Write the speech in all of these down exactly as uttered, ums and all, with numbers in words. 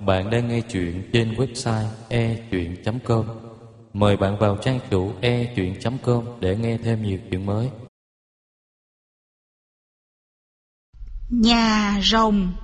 Bạn đang nghe chuyện trên website e chuyện chấm com. Mời bạn vào trang chủ e chuyện chấm com để nghe thêm nhiều chuyện mới. Nhà rồng.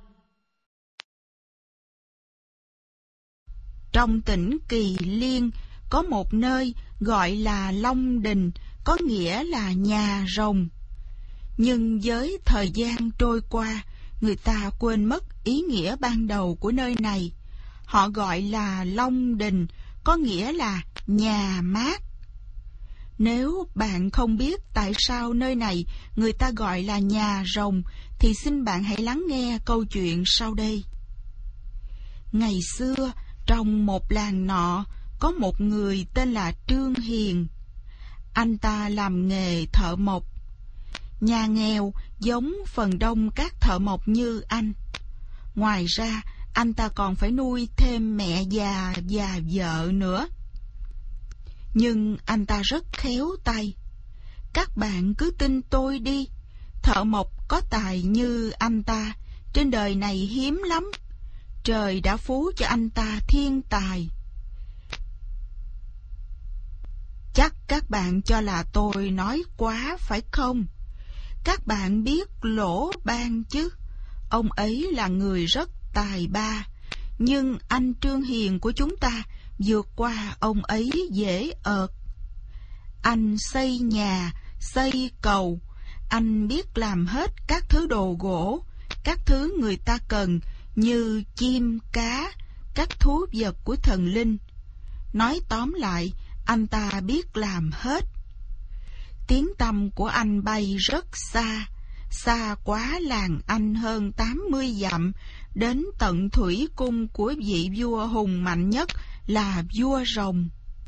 Trong tỉnh Kỳ Liên có một nơi gọi là Long Đình, có nghĩa là nhà rồng. Nhưng với thời gian trôi qua, người ta quên mất ý nghĩa ban đầu của nơi này. Họ gọi là Long Đình, có nghĩa là nhà mát. Nếu bạn không biết tại sao nơi này người ta gọi là nhà rồng, thì xin bạn hãy lắng nghe câu chuyện sau đây. Ngày xưa, trong một làng nọ, có một người tên là Trương Hiền. Anh ta làm nghề thợ mộc. Nhà nghèo giống phần đông các thợ mộc như anh. Ngoài ra, anh ta còn phải nuôi thêm mẹ già và vợ nữa. Nhưng anh ta rất khéo tay. Các bạn cứ tin tôi đi, thợ mộc có tài như anh ta trên đời này hiếm lắm. Trời đã phú cho anh ta thiên tài. Chắc các bạn cho là tôi nói quá phải không? Các bạn biết Lỗ Ban chứ? Ông ấy là người rất tài ba, nhưng anh Trương Hiền của chúng ta vượt qua ông ấy dễ ợt. Anh xây nhà, xây cầu, anh biết làm hết các thứ đồ gỗ, các thứ người ta cần như chim, cá, các thú vật của thần linh. Nói tóm lại, anh ta biết làm hết. Tiếng tăm của anh bay rất xa, xa quá làng anh hơn tám mươi dặm, đến tận thủy cung của vị vua hùng mạnh nhất là vua rồng.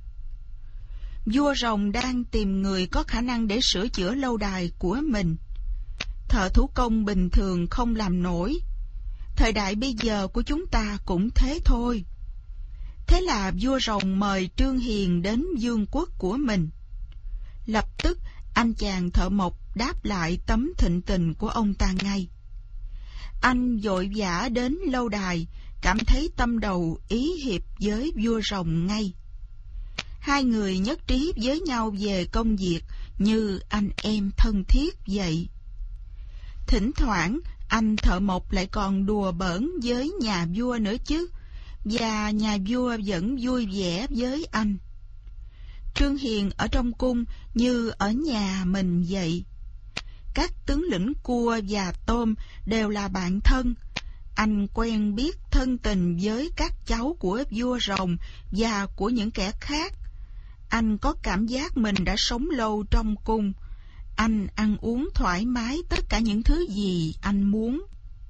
Vua rồng đang tìm người có khả năng để sửa chữa lâu đài của mình. Thợ thủ công bình thường không làm nổi. Thời đại bây giờ của chúng ta cũng thế thôi. Thế là vua rồng mời Trương Hiền đến vương quốc của mình. Lập tức anh chàng thợ mộc đáp lại tấm thịnh tình của ông ta ngay. Anh vội vã đến lâu đài, cảm thấy tâm đầu ý hiệp với vua rồng ngay. Hai người nhất trí với nhau về công việc như anh em thân thiết vậy. Thỉnh thoảng anh thợ mộc lại còn đùa bỡn với nhà vua nữa chứ, và nhà vua vẫn vui vẻ với anh. Trương Hiền ở trong cung như ở nhà mình vậy. Các tướng lĩnh cua và tôm đều là bạn thân. Anh quen biết thân tình với các cháu của vua rồng và của những kẻ khác. Anh có cảm giác mình đã sống lâu trong cung. Anh ăn uống thoải mái tất cả những thứ gì anh muốn.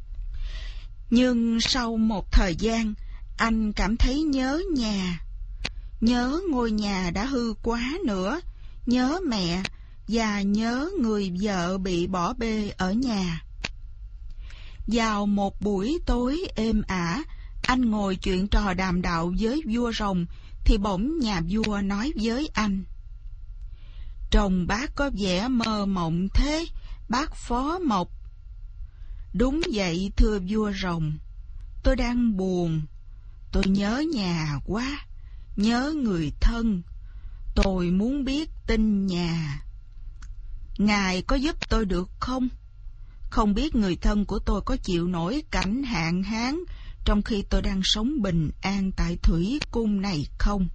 Nhưng sau một thời gian, anh cảm thấy nhớ nhà. Nhớ ngôi nhà đã hư quá nữa, nhớ mẹ và nhớ người vợ bị bỏ bê ở nhà. Vào một buổi tối êm ả, anh ngồi chuyện trò đàm đạo với vua rồng, thì bỗng nhà vua nói với anh: "Trông bác có vẻ mơ mộng thế, bác Phó Mộc." "Đúng vậy thưa vua rồng, tôi đang buồn, tôi nhớ nhà quá, nhớ người thân, tôi muốn biết tin nhà. Ngài có giúp tôi được không? Không biết người thân của tôi có chịu nổi cảnh hạn hán trong khi tôi đang sống bình an tại thủy cung này không?"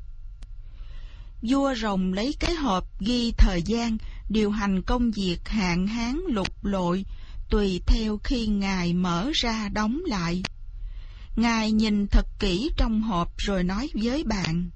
Vua rồng lấy cái hộp ghi thời gian điều hành công việc hạn hán lục lội, tùy theo khi ngài mở ra đóng lại. Ngài nhìn thật kỹ trong hộp rồi nói với bạn: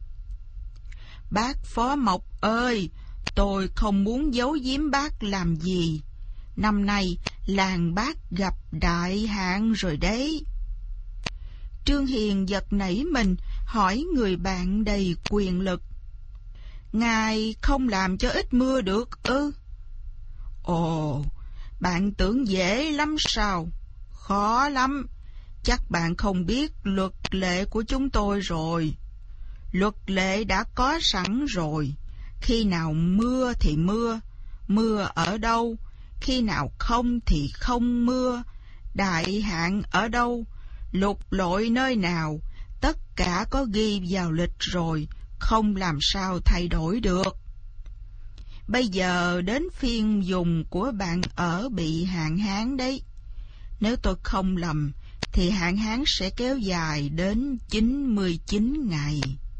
"Bác Phó Mộc ơi, tôi không muốn giấu giếm bác làm gì. Năm nay làng bác gặp đại hạn rồi đấy." Trương Hiền giật nảy mình, hỏi người bạn đầy quyền lực: "Ngài không làm cho ít mưa được ư?" "Ồ, bạn tưởng dễ lắm sao? Khó lắm. Chắc bạn không biết luật lệ của chúng tôi rồi. Luật lệ đã có sẵn rồi. Khi nào mưa thì mưa, mưa ở đâu, khi nào không thì không mưa. Đại hạn ở đâu, lục lội nơi nào, tất cả có ghi vào lịch rồi, không làm sao thay đổi được. Bây giờ đến phiên vùng của bạn ở bị hạn hán đấy. Nếu tôi không lầm, thì hạn hán sẽ kéo dài đến chín mươi chín ngày.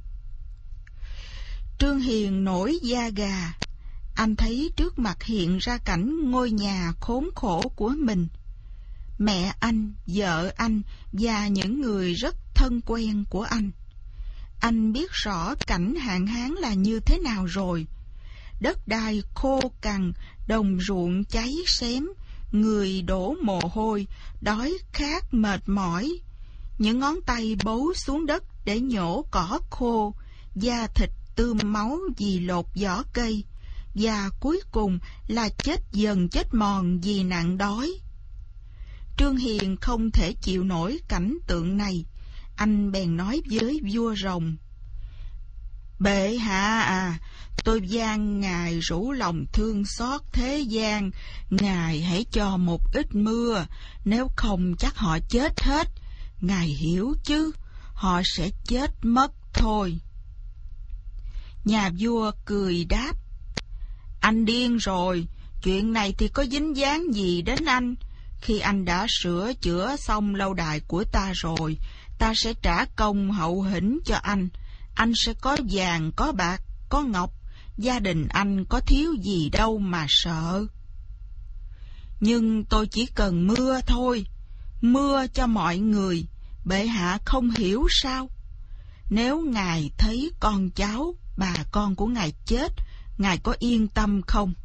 Trương Hiền nổi da gà. Anh thấy trước mặt hiện ra cảnh ngôi nhà khốn khổ của mình. Mẹ anh, vợ anh và những người rất thân quen của anh. Anh biết rõ cảnh hạn hán là như thế nào rồi. Đất đai khô cằn, đồng ruộng cháy xém, người đổ mồ hôi, đói khát mệt mỏi. Những ngón tay bấu xuống đất để nhổ cỏ khô, da thịt tươm máu vì lột vỏ cây, và cuối cùng là chết dần chết mòn vì nạn đói. Trương Hiền không thể chịu nổi cảnh tượng này. Anh bèn nói với vua rồng: Bệ hạ à, tôi van ngài rủ lòng thương xót thế gian, ngài hãy cho một ít mưa, nếu không chắc họ chết hết. Ngài hiểu chứ, họ sẽ chết mất thôi. Nhà vua cười đáp: Anh điên rồi, chuyện này thì có dính dáng gì đến anh? Khi anh đã sửa chữa xong lâu đài của ta rồi, ta sẽ trả công hậu hĩnh cho anh. Anh sẽ có vàng, có bạc, có ngọc, gia đình anh có thiếu gì đâu mà sợ. Nhưng tôi chỉ cần mưa thôi, mưa cho mọi người, bệ hạ không hiểu sao? Nếu ngài thấy con cháu, bà con của ngài chết, ngài có yên tâm không?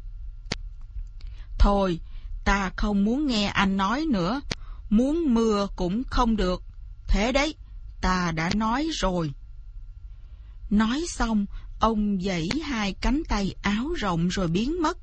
Thôi, ta không muốn nghe anh nói nữa, muốn mưa cũng không được. Thế đấy, ta đã nói rồi. Nói xong, ông vẫy hai cánh tay áo rộng rồi biến mất.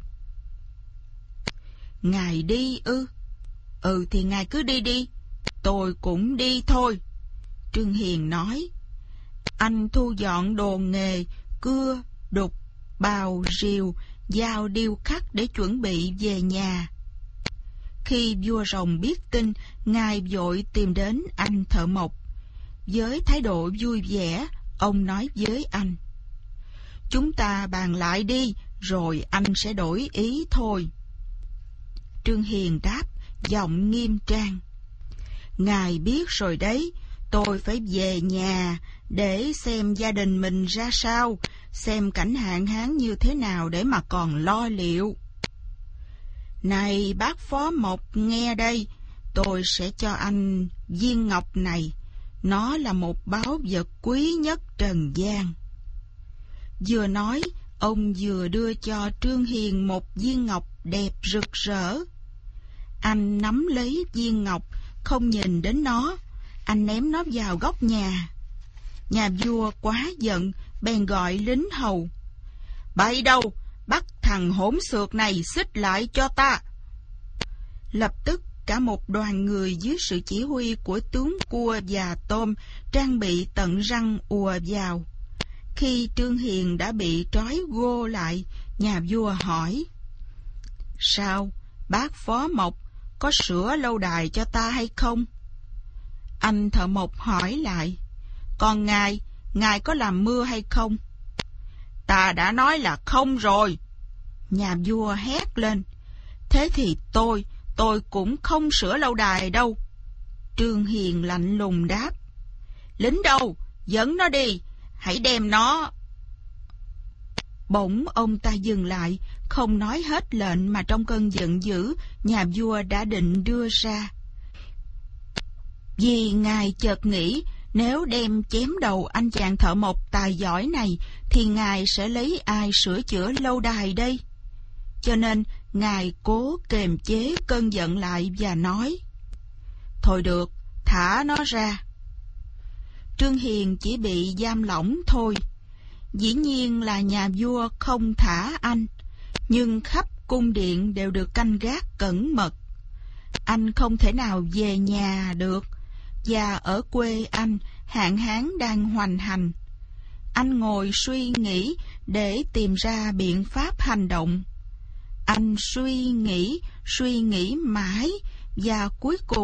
Ngài đi ư? Ừ thì ngài cứ đi đi, tôi cũng đi thôi. Trương Hiền nói. Anh thu dọn đồ nghề, cưa, đục, bào, rìu, dao điêu khắc để chuẩn bị về nhà. Khi vua rồng biết tin, ngài vội tìm đến anh thợ mộc. Với thái độ vui vẻ, ông nói với anh: Chúng ta bàn lại đi, rồi anh sẽ đổi ý thôi. Trương Hiền đáp, giọng nghiêm trang: Ngài biết rồi đấy, tôi phải về nhà để xem gia đình mình ra sao, xem cảnh hạn hán như thế nào để mà còn lo liệu. Này bác phó mộc nghe đây, tôi sẽ cho anh viên ngọc này, nó là một báu vật quý nhất trần gian. Vừa nói, ông vừa đưa cho Trương Hiền một viên ngọc đẹp rực rỡ. Anh nắm lấy viên ngọc, không nhìn đến nó, anh ném nó vào góc nhà. Nhà vua quá giận, bèn gọi lính hầu: Bậy đâu, bắt thằng hỗn xược này xích lại cho ta. Lập tức cả một đoàn người dưới sự chỉ huy của tướng Cua và Tôm, trang bị tận răng ùa vào. Khi Trương Hiền đã bị trói gô lại, nhà vua hỏi: Sao, bác phó mộc, có sửa lâu đài cho ta hay không? Anh thợ mộc hỏi lại: Còn ngài, ngài có làm mưa hay không? Ta đã nói là không rồi. Nhà vua hét lên: Thế thì tôi, tôi cũng không sửa lâu đài đâu. Trương Hiền lạnh lùng đáp: Lính đâu, dẫn nó đi, hãy đem nó. Bỗng ông ta dừng lại, không nói hết lệnh mà trong cơn giận dữ, nhà vua đã định đưa ra. Vì ngài chợt nghĩ, nếu đem chém đầu anh chàng thợ mộc tài giỏi này, thì ngài sẽ lấy ai sửa chữa lâu đài đây? Cho nên, ngài cố kềm chế cơn giận lại và nói: Thôi được, thả nó ra. Trương Hiền chỉ bị giam lỏng thôi. Dĩ nhiên là nhà vua không thả anh, nhưng khắp cung điện đều được canh gác cẩn mật. Anh không thể nào về nhà được, và ở quê anh hạn hán đang hoành hành. Anh ngồi suy nghĩ để tìm ra biện pháp hành động. Anh suy nghĩ, suy nghĩ mãi, và cuối cùng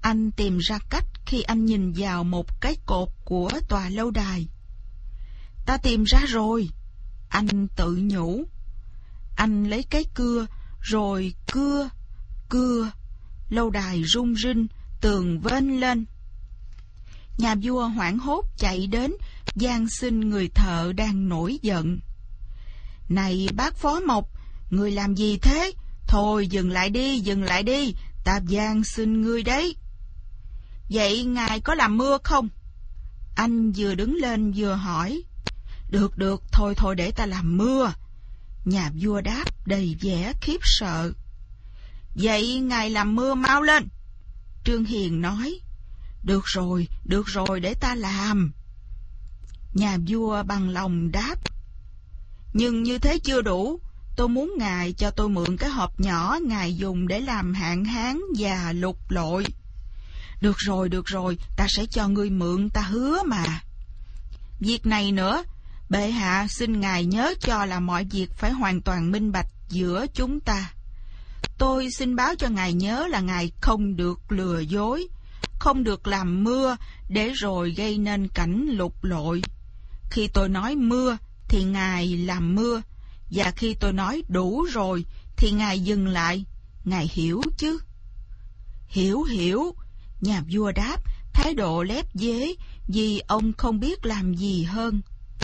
Anh tìm ra cách khi anh nhìn vào một cái cột của tòa lâu đài. Ta tìm ra rồi, anh tự nhủ. Anh lấy cái cưa, rồi cưa, cưa, lâu đài rung rinh, tường vênh lên. Nhà vua hoảng hốt chạy đến, van xin người thợ đang nổi giận. Này bác Phó Mộc, người làm gì thế? Thôi dừng lại đi, dừng lại đi, ta van xin ngươi đấy. Vậy ngài có làm mưa không? Anh vừa đứng lên vừa hỏi. Được được, thôi thôi để ta làm mưa. Nhà vua đáp đầy vẻ khiếp sợ. Vậy ngài làm mưa mau lên. Trương Hiền nói. Được rồi, được rồi để ta làm. Nhà vua bằng lòng đáp. Nhưng như thế chưa đủ, tôi muốn ngài cho tôi mượn cái hộp nhỏ ngài dùng để làm hạn hán và lụt lội. Được rồi, được rồi, ta sẽ cho ngươi mượn, ta hứa mà. Việc này nữa, bệ hạ xin ngài nhớ cho là mọi việc phải hoàn toàn minh bạch giữa chúng ta. Tôi xin báo cho ngài nhớ là ngài không được lừa dối, không được làm mưa để rồi gây nên cảnh lụt lội. Khi tôi nói mưa thì ngài làm mưa, và khi tôi nói đủ rồi thì ngài dừng lại. Ngài hiểu chứ? Hiểu hiểu, nhà vua đáp, thái độ lép vế vì ông không biết làm gì hơn.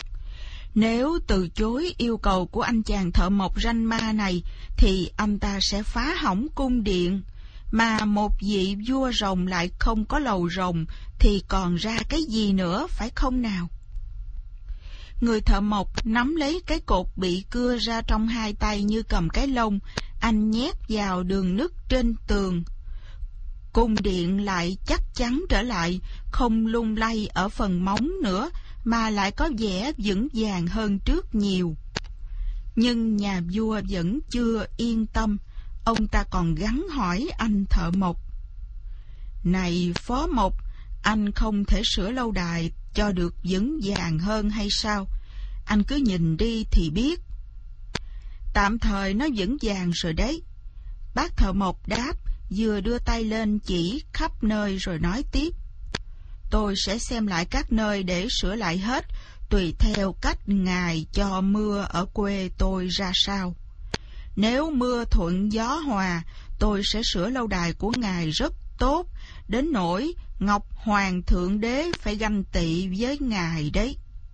Nếu từ chối yêu cầu của anh chàng thợ mộc ranh ma này thì anh ta sẽ phá hỏng cung điện, mà một vị vua rồng lại không có lầu rồng thì còn ra cái gì nữa, phải không nào? Người thợ mộc nắm lấy cái cột bị cưa ra trong hai tay như cầm cái lông, anh nhét vào đường nứt trên tường. Cung điện lại chắc chắn trở lại, không lung lay ở phần móng nữa, mà lại có vẻ vững vàng hơn trước nhiều. Nhưng nhà vua vẫn chưa yên tâm, ông ta còn gắng hỏi anh thợ mộc. Này Phó Mộc, anh không thể sửa lâu đài cho được vững vàng hơn hay sao? Anh cứ nhìn đi thì biết. Tạm thời nó vững vàng rồi đấy. Bác thợ mộc đáp, vừa đưa tay lên chỉ khắp nơi rồi nói tiếp. Tôi sẽ xem lại các nơi để sửa lại hết, tùy theo cách ngài cho mưa ở quê tôi ra sao. Nếu mưa thuận gió hòa, tôi sẽ sửa lâu đài của ngài rất tốt, đến nỗi Ngọc Hoàng Thượng Đế phải ganh tị với ngài đấy.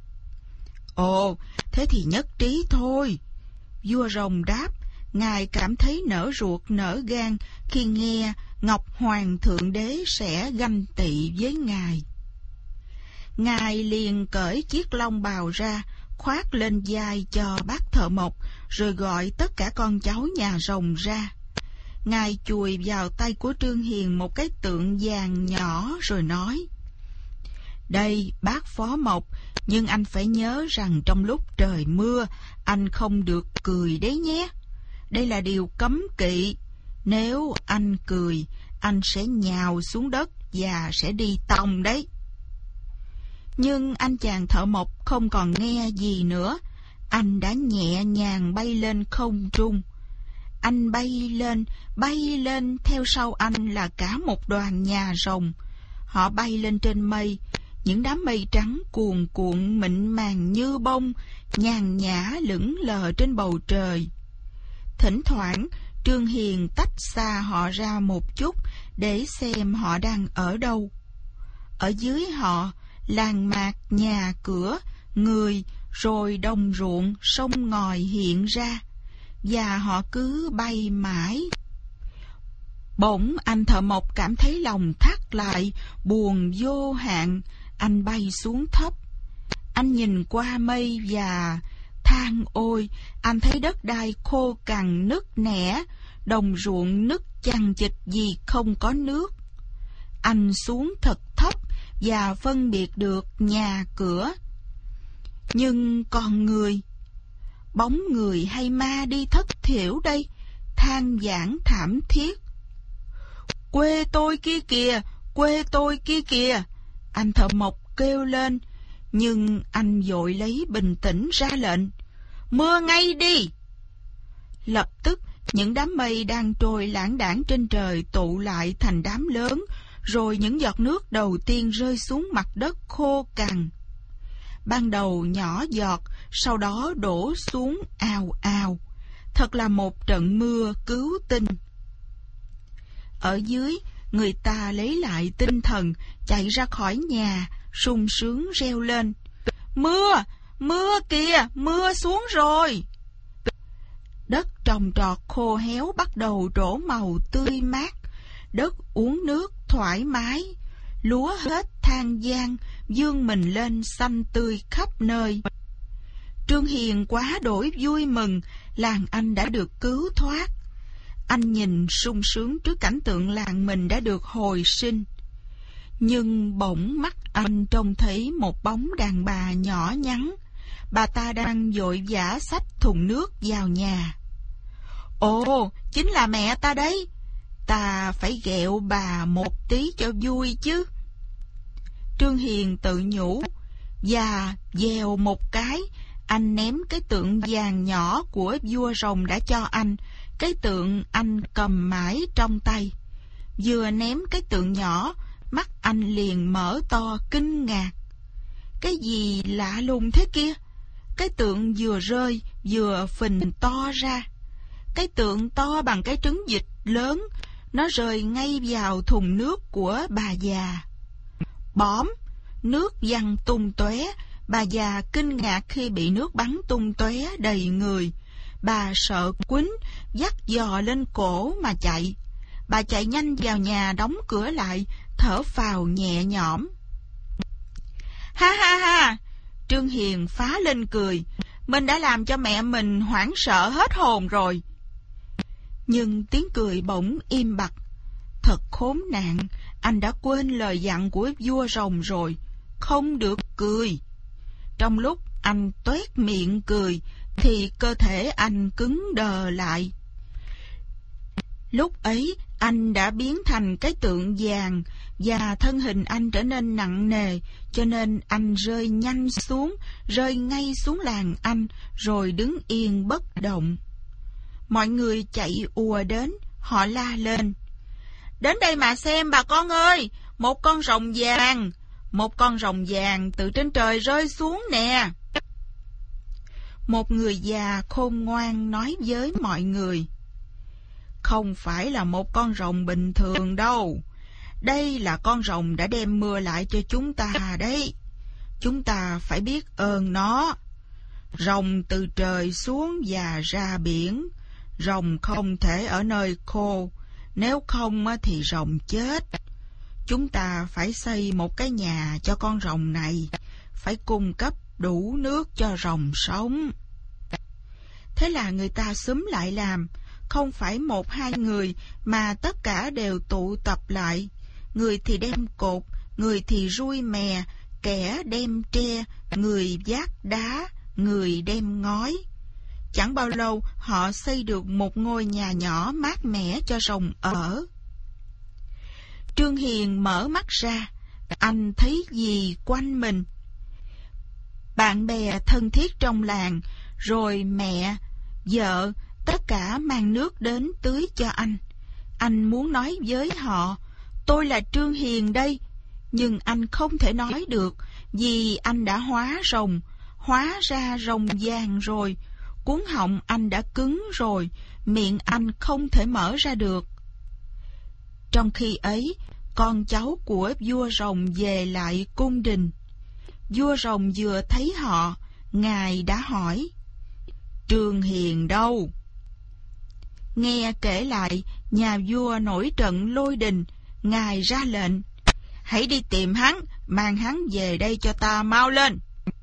Ồ, thế thì nhất trí thôi. Vua rồng đáp, ngài cảm thấy nở ruột nở gan khi nghe Ngọc Hoàng Thượng Đế sẽ ganh tị với ngài. Ngài liền cởi chiếc long bào ra, khoác lên vai cho bác thợ mộc, rồi gọi tất cả con cháu nhà rồng ra. Ngài chùi vào tay của Trương Hiền một cái tượng vàng nhỏ rồi nói. Đây bác Phó Mộc, nhưng anh phải nhớ rằng trong lúc trời mưa, anh không được cười đấy nhé. Đây là điều cấm kỵ. Nếu anh cười, anh sẽ nhào xuống đất và sẽ đi tòng đấy. Nhưng anh chàng thợ mộc không còn nghe gì nữa. Anh đã nhẹ nhàng bay lên không trung. Anh bay lên, bay lên, theo sau anh là cả một đoàn nhà rồng. Họ bay lên trên mây, những đám mây trắng cuồn cuộn mịn màng như bông, nhàn nhã lững lờ trên bầu trời. Thỉnh thoảng, Trương Hiền tách xa họ ra một chút để xem họ đang ở đâu. Ở dưới họ, làng mạc, nhà cửa, người, rồi đồng ruộng, sông ngòi hiện ra, và họ cứ bay mãi. Bỗng anh thợ mộc cảm thấy lòng thắt lại, buồn vô hạn. Anh bay xuống thấp. Anh nhìn qua mây và than ôi, anh thấy đất đai khô cằn nứt nẻ, đồng ruộng nứt chằng chịt vì không có nước. Anh xuống thật thấp và phân biệt được nhà cửa. Nhưng còn người, bóng người hay ma đi thất thiểu đây, than vãn thảm thiết. Quê tôi kia kìa, quê tôi kia kìa, anh thợ mộc kêu lên, nhưng anh vội lấy bình tĩnh ra lệnh, mưa ngay đi. Lập tức những đám mây đang trôi lãng đãng trên trời tụ lại thành đám lớn, rồi những giọt nước đầu tiên rơi xuống mặt đất khô cằn. Ban đầu nhỏ giọt, sau đó đổ xuống ào ào. Thật là một trận mưa cứu tinh. Ở dưới, người ta lấy lại tinh thần, chạy ra khỏi nhà, sung sướng reo lên. Mưa! Mưa kìa! Mưa xuống rồi! Đất trồng trọt khô héo bắt đầu trổ màu tươi mát. Đất uống nước thoải mái. Lúa hết than gian, vươn mình lên xanh tươi khắp nơi. Trương Hiền quá đổi vui mừng, làng anh đã được cứu thoát. Anh nhìn sung sướng trước cảnh tượng làng mình đã được hồi sinh. Nhưng bỗng mắt anh trông thấy một bóng đàn bà nhỏ nhắn. Bà ta đang vội vã xách thùng nước vào nhà. Ồ, chính là mẹ ta đấy. Ta phải ghẹo bà một tí cho vui chứ. Trương Hiền tự nhủ, và dèo một cái, anh ném cái tượng vàng nhỏ của vua rồng đã cho anh, cái tượng anh cầm mãi trong tay. Vừa ném cái tượng nhỏ, mắt anh liền mở to kinh ngạc. Cái gì lạ lùng thế kia? Cái tượng vừa rơi, vừa phình to ra. Cái tượng to bằng cái trứng vịt lớn, nó rơi ngay vào thùng nước của bà già. Bõm, nước văng tung tóe. Bà già kinh ngạc khi bị nước bắn tung tóe đầy người. Bà sợ quýnh, dắt giò lên cổ mà chạy. Bà chạy nhanh vào nhà đóng cửa lại, thở phào nhẹ nhõm. Ha ha ha! Trương Hiền phá lên cười. Mình đã làm cho mẹ mình hoảng sợ hết hồn rồi. Nhưng tiếng cười bỗng im bặt. Thật khốn nạn, anh đã quên lời dặn của vua rồng rồi. Không được cười. Trong lúc anh toét miệng cười, thì cơ thể anh cứng đờ lại. Lúc ấy, anh đã biến thành cái tượng vàng, và thân hình anh trở nên nặng nề, cho nên anh rơi nhanh xuống, rơi ngay xuống làng anh, rồi đứng yên bất động. Mọi người chạy ùa đến, họ la lên. Đến đây mà xem bà con ơi, một con rồng vàng, một con rồng vàng từ trên trời rơi xuống nè. Một người già khôn ngoan nói với mọi người. Không phải là một con rồng bình thường đâu. Đây là con rồng đã đem mưa lại cho chúng ta đấy. Chúng ta phải biết ơn nó. Rồng từ trời xuống và ra biển. Rồng không thể ở nơi khô, nếu không thì rồng chết. Chúng ta phải xây một cái nhà cho con rồng này, phải cung cấp đủ nước cho rồng sống. Thế là người ta xúm lại làm, không phải một hai người mà tất cả đều tụ tập lại. Người thì đem cột, người thì rui mè, kẻ đem tre, người vác đá, người đem ngói. Chẳng bao lâu họ xây được một ngôi nhà nhỏ mát mẻ cho rồng ở. Trương Hiền mở mắt ra, anh thấy gì quanh mình? Bạn bè thân thiết trong làng, rồi mẹ, vợ, tất cả mang nước đến tưới cho anh. Anh muốn nói với họ, tôi là Trương Hiền đây, nhưng anh không thể nói được, vì anh đã hóa rồng, hóa ra rồng vàng rồi. Cuống họng anh đã cứng rồi, miệng anh không thể mở ra được. Trong khi ấy, con cháu của vua rồng về lại cung đình. Vua rồng vừa thấy họ, ngài đã hỏi, Trương Hiền đâu? Nghe kể lại, nhà vua nổi trận lôi đình, ngài ra lệnh, hãy đi tìm hắn, mang hắn về đây cho ta mau lên.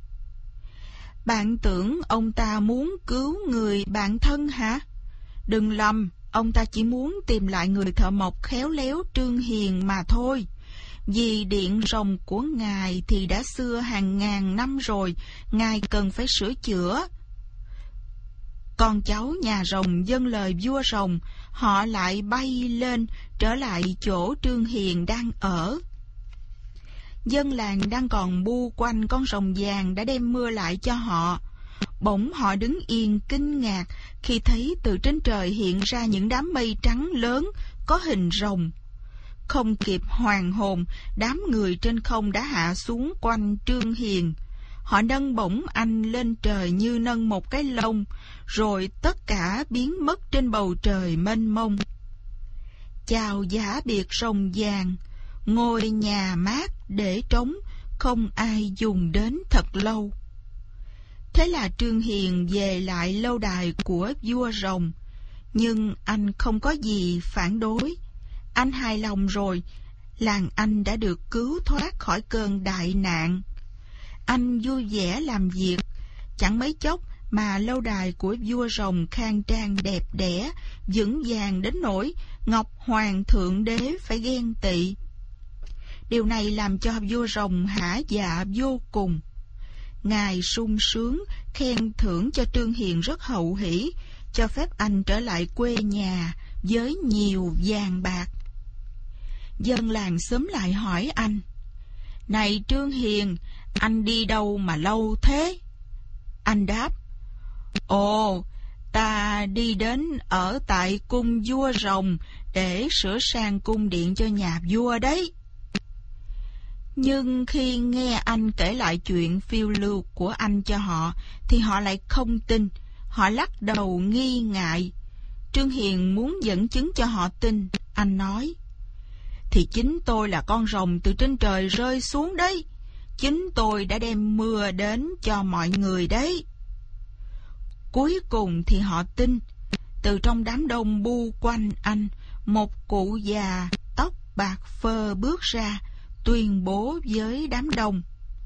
Bạn tưởng ông ta muốn cứu người bạn thân hả? Đừng lầm, ông ta chỉ muốn tìm lại người thợ mộc khéo léo Trương Hiền mà thôi. Vì điện rồng của ngài thì đã xưa hàng ngàn năm rồi, ngài cần phải sửa chữa. Con cháu nhà rồng dâng lời vua rồng, họ lại bay lên, trở lại chỗ Trương Hiền đang ở. Dân làng đang còn bu quanh con rồng vàng đã đem mưa lại cho họ. Bỗng họ đứng yên kinh ngạc khi thấy từ trên trời hiện ra những đám mây trắng lớn có hình rồng. Không kịp hoàn hồn, đám người trên không đã hạ xuống quanh Trương Hiền. Họ nâng bổng anh lên trời như nâng một cái lông, rồi tất cả biến mất trên bầu trời mênh mông. Chào giả biệt rồng vàng, ngôi nhà mát để trống, không ai dùng đến thật lâu. Thế là Trương Hiền về lại lâu đài của vua rồng, nhưng anh không có gì phản đối. Anh hài lòng rồi, làng anh đã được cứu thoát khỏi cơn đại nạn. Anh vui vẻ làm việc, chẳng mấy chốc mà lâu đài của vua rồng khang trang đẹp đẽ, vững vàng đến nỗi Ngọc Hoàng Thượng Đế phải ghen tị. Điều này làm cho vua rồng hả dạ vô cùng. Ngài sung sướng, khen thưởng cho Trương Hiền rất hậu hỷ, cho phép anh trở lại quê nhà với nhiều vàng bạc. Dân làng xúm lại hỏi anh: "Này Trương Hiền, anh đi đâu mà lâu thế?" Anh đáp: "Ồ, ta đi đến ở tại cung vua rồng để sửa sang cung điện cho nhà vua đấy." Nhưng khi nghe anh kể lại chuyện phiêu lưu của anh cho họ, thì họ lại không tin. Họ lắc đầu nghi ngại. Trương Hiền muốn dẫn chứng cho họ tin. Anh nói: "Thì chính tôi là con rồng từ trên trời rơi xuống đấy. Chính tôi đã đem mưa đến cho mọi người đấy." Cuối cùng thì họ tin. Từ trong đám đông bu quanh anh, một cụ già tóc bạc phơ bước ra, tuyên bố với đám đông: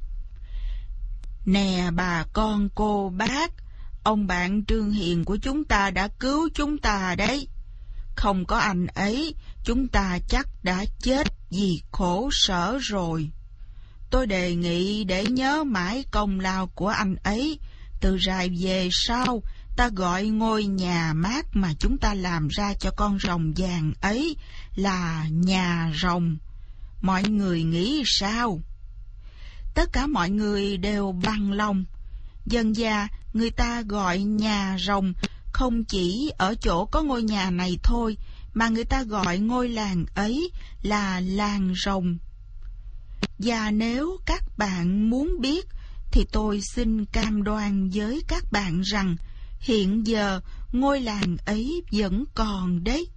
"Nè bà con cô bác, ông bạn Trương Hiền của chúng ta đã cứu chúng ta đấy. Không có anh ấy, chúng ta chắc đã chết vì khổ sở rồi. Tôi đề nghị để nhớ mãi công lao của anh ấy, từ rày về sau ta gọi ngôi nhà mát mà chúng ta làm ra cho con rồng vàng ấy là nhà rồng. Mọi người nghĩ sao?" Tất cả mọi người đều bằng lòng. Dần dà người ta gọi nhà rồng không chỉ ở chỗ có ngôi nhà này thôi, mà người ta gọi ngôi làng ấy là làng rồng. Và nếu các bạn muốn biết, thì tôi xin cam đoan với các bạn rằng hiện giờ ngôi làng ấy vẫn còn đấy.